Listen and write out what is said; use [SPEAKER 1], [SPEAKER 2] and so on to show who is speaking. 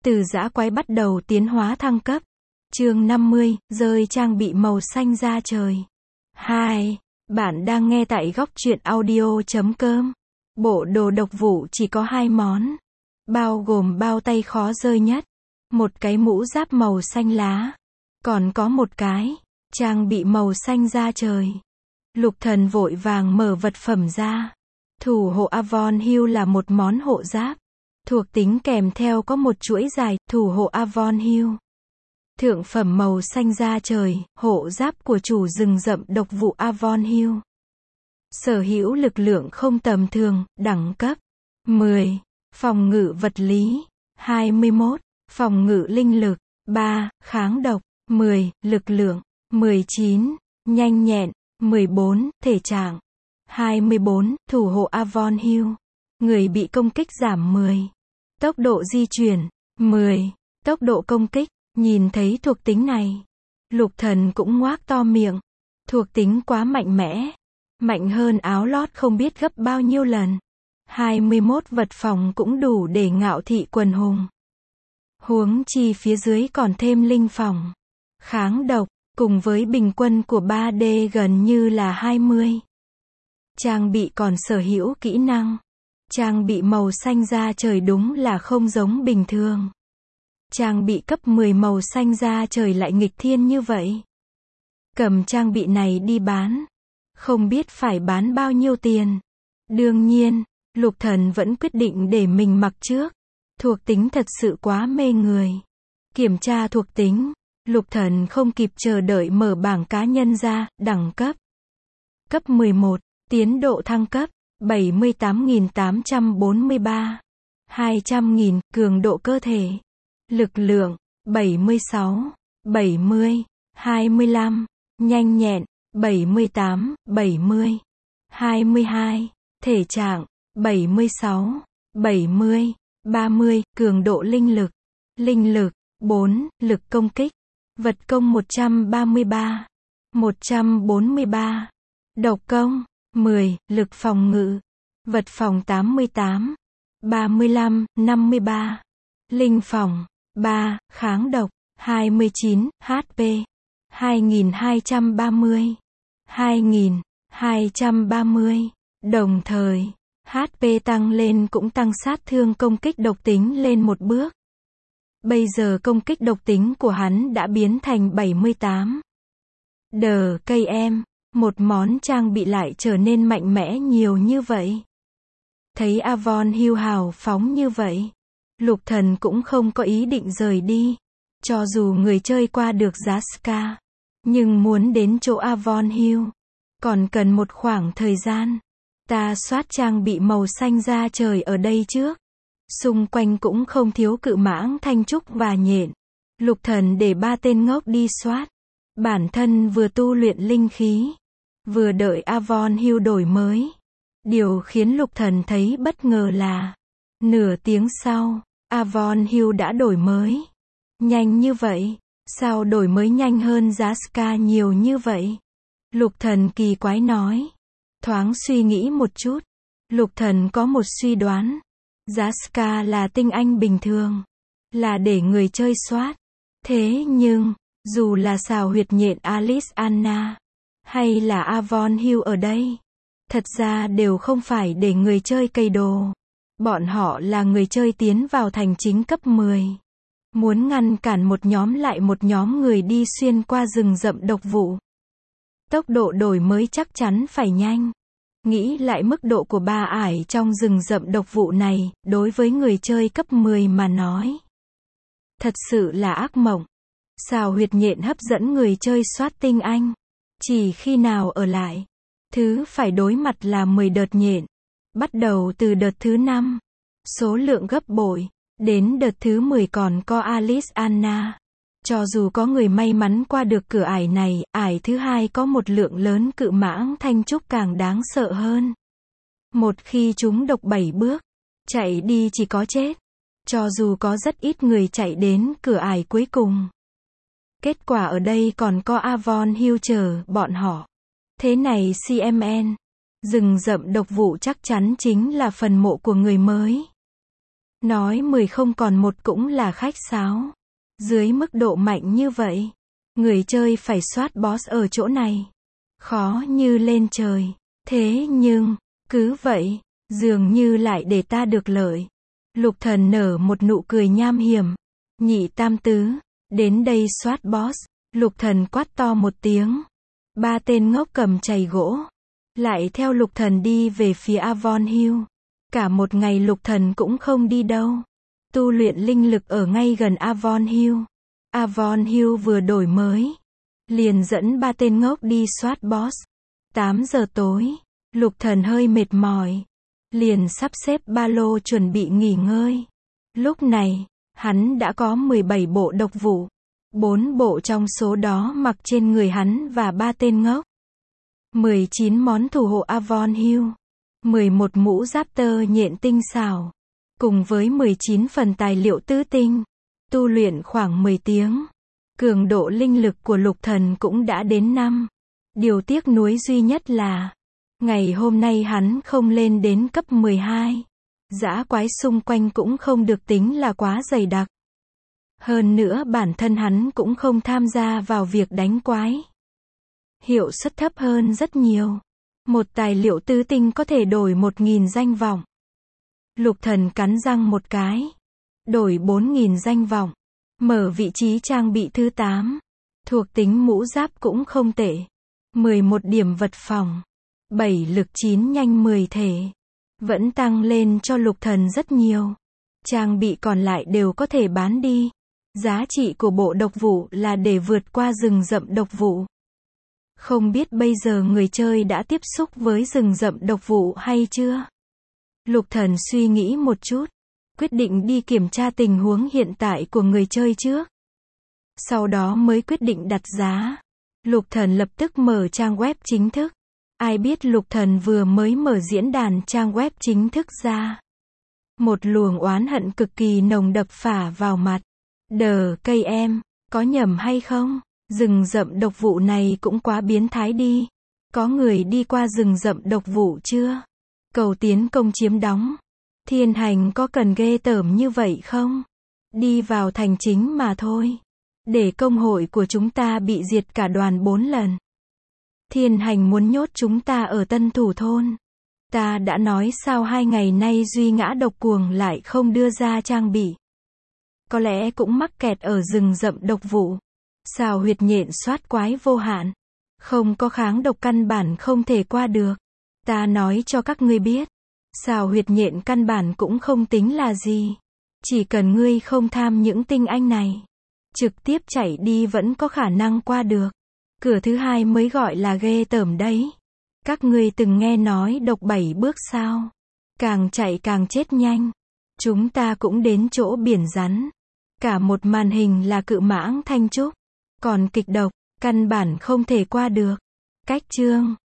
[SPEAKER 1] Từ dã quái bắt đầu tiến hóa thăng cấp. Chương 50, rơi trang bị màu xanh ra trời. 2. Bạn đang nghe tại góc truyện audio.com. Bộ đồ độc vụ chỉ có 2 món. Bao gồm bao tay khó rơi nhất. Một cái mũ giáp màu xanh lá. Còn có một cái trang bị màu xanh da trời. Lục Thần vội vàng mở vật phẩm ra. Thủ hộ Avon Hill là một món hộ giáp. Thuộc tính kèm theo có một chuỗi dài, thủ hộ Avon Hill. Thượng phẩm màu xanh da trời, hộ giáp của chủ rừng rậm độc vụ Avon Hill. Sở hữu lực lượng không tầm thường, đẳng cấp 10. Phòng ngự vật lý 21. Phòng ngự linh lực 3. Kháng độc 10. Lực lượng 19. Nhanh nhẹn 14. Thể trạng 24. Thủ hộ Avon Hill. Người bị công kích giảm 10. Tốc độ di chuyển 10. Tốc độ công kích. Nhìn thấy thuộc tính này, Lục Thần cũng ngoác to miệng. Thuộc tính quá mạnh mẽ. Mạnh hơn áo lót không biết gấp bao nhiêu lần. 21 vật phòng cũng đủ để ngạo thị quần hùng. Huống chi phía dưới còn thêm linh phòng. Kháng độc, cùng với bình quân của 3D gần như là 20. Trang bị còn sở hữu kỹ năng. Trang bị màu xanh da trời đúng là không giống bình thường. Trang bị cấp 10 màu xanh da trời lại nghịch thiên như vậy. Cầm trang bị này đi bán. Không biết phải bán bao nhiêu tiền. Đương nhiên, Lục Thần vẫn quyết định để mình mặc trước. Thuộc tính thật sự quá mê người. Kiểm tra thuộc tính. Lục Thần không kịp chờ đợi mở bảng cá nhân ra, đẳng cấp. Cấp 11, tiến độ thăng cấp, 78.843. 200.000, cường độ cơ thể. Lực lượng, 76, 70, 25, nhanh nhẹn, 78, 70, 22, thể trạng, 76, 70, 30, cường độ linh lực, 4, lực công kích, vật công 133, 143, độc công, 10, lực phòng ngự, vật phòng 88, 35, 53, linh phòng, 3, kháng độc, 29, HP, 2230, 2230, đồng thời, HP tăng lên cũng tăng sát thương công kích độc tính lên một bước. Bây giờ công kích độc tính của hắn đã biến thành 78. DKM, một món trang bị lại trở nên mạnh mẽ nhiều như vậy. Thấy Avon Hill hào phóng như vậy, Lục Thần cũng không có ý định rời đi. Cho dù người chơi qua được Jaska, nhưng muốn đến chỗ Avon Hill, còn cần một khoảng thời gian. Ta soát trang bị màu xanh da trời ở đây trước. Xung quanh cũng không thiếu cự mãng thanh trúc và nhện. Lục Thần để 3 tên ngốc đi soát. Bản thân vừa tu luyện linh khí, vừa đợi Avon Hill đổi mới. Điều khiến Lục Thần thấy bất ngờ là, nửa tiếng sau, Avon Hill đã đổi mới. Nhanh như vậy, sao đổi mới nhanh hơn Jaska nhiều như vậy? Lục Thần kỳ quái nói. Thoáng suy nghĩ một chút, Lục Thần có một suy đoán. Jaska là tinh anh bình thường, là để người chơi soát. Thế nhưng, dù là xào huyệt nhện Alice Anna, hay là Avon Hill ở đây, thật ra đều không phải để người chơi cày đồ. Bọn họ là người chơi tiến vào thành chính cấp 10. Muốn ngăn cản một nhóm lại một nhóm người đi xuyên qua rừng rậm độc vụ. Tốc độ đổi mới chắc chắn phải nhanh. Nghĩ lại mức độ của ba ải trong rừng rậm độc vụ này, đối với người chơi cấp 10 mà nói. Thật sự là ác mộng. Xào huyệt nhện hấp dẫn người chơi soát tinh anh. Chỉ khi nào ở lại, thứ phải đối mặt là 10 đợt nhện. Bắt đầu từ đợt thứ 5, số lượng gấp bội, đến đợt thứ 10 còn có Alice Anna. Cho dù có người may mắn qua được cửa ải này, ải thứ 2 có một lượng lớn cự mãng thanh trúc càng đáng sợ hơn. Một khi chúng độc 7 bước, chạy đi chỉ có chết. Cho dù có rất ít người chạy đến cửa ải cuối cùng. Kết quả ở đây còn có Avon Hill chờ bọn họ. Thế này CMN, rừng rậm độc vụ chắc chắn chính là phần mộ của người mới. Nói 10 không còn một cũng là khách sáo. Dưới mức độ mạnh như vậy, người chơi phải soát boss ở chỗ này. Khó như lên trời. Thế nhưng, cứ vậy, dường như lại để ta được lợi. Lục Thần nở một nụ cười nham hiểm. Nhị tam tứ, đến đây soát boss. Lục Thần quát to một tiếng. Ba tên ngốc cầm chày gỗ, lại theo Lục Thần đi về phía Avon Hill. Cả một ngày Lục Thần cũng không đi đâu. Tu luyện linh lực ở ngay gần Avon Hill. Avon Hill vừa đổi mới, liền dẫn ba tên ngốc đi soát boss. 8 giờ tối, Lục Thần hơi mệt mỏi, liền sắp xếp ba lô chuẩn bị nghỉ ngơi. Lúc này, hắn đã có 17 bộ độc vụ. 4 bộ trong số đó mặc trên người hắn và ba tên ngốc. 19 món thủ hộ Avon Hill. 11 mũ giáp tơ nhện tinh xảo. Cùng với 19 phần tài liệu tứ tinh. Tu luyện khoảng 10 tiếng. Cường độ linh lực của Lục Thần cũng đã đến 5. Điều tiếc nuối duy nhất là, ngày hôm nay hắn không lên đến cấp 12. Dã quái xung quanh cũng không được tính là quá dày đặc. Hơn nữa bản thân hắn cũng không tham gia vào việc đánh quái. Hiệu suất thấp hơn rất nhiều. Một tài liệu tứ tinh có thể đổi 1.000 danh vọng. Lục Thần cắn răng một cái. Đổi 4.000 danh vọng. Mở vị trí trang bị thứ 8. Thuộc tính mũ giáp cũng không tệ. 11 điểm vật phòng. 7 lực 9 nhanh 10 thể. Vẫn tăng lên cho Lục Thần rất nhiều. Trang bị còn lại đều có thể bán đi. Giá trị của bộ độc vụ là để vượt qua rừng rậm độc vụ. Không biết bây giờ người chơi đã tiếp xúc với rừng rậm độc vụ hay chưa? Lục Thần suy nghĩ một chút, quyết định đi kiểm tra tình huống hiện tại của người chơi trước. Sau đó mới quyết định đặt giá. Lục Thần lập tức mở trang web chính thức. Ai biết Lục Thần vừa mới mở diễn đàn trang web chính thức ra. Một luồng oán hận cực kỳ nồng đập phả vào mặt. Đờ cây em, có nhầm hay không? Rừng rậm độc vụ này cũng quá biến thái đi. Có người đi qua rừng rậm độc vụ chưa? Cầu tiến công chiếm đóng. Thiên hành có cần ghê tởm như vậy không? Đi vào thành chính mà thôi. Để công hội của chúng ta bị diệt cả đoàn 4 lần. Thiên hành muốn nhốt chúng ta ở Tân Thủ Thôn. Ta đã nói sao 2 ngày nay Duy Ngã độc cuồng lại không đưa ra trang bị. Có lẽ cũng mắc kẹt ở rừng rậm độc vụ. Xào huyệt nhện soát quái vô hạn. Không có kháng độc căn bản không thể qua được. Ta nói cho các ngươi biết. Xào huyệt nhện căn bản cũng không tính là gì. Chỉ cần ngươi không tham những tinh anh này. Trực tiếp chạy đi vẫn có khả năng qua được. Cửa thứ 2 mới gọi là ghê tởm đấy. Các ngươi từng nghe nói độc 7 bước sao? Càng chạy càng chết nhanh. Chúng ta cũng đến chỗ biển rắn. Cả một màn hình là cự mãng thanh trúc. Còn kịch độc, căn bản không thể qua được. Cách chương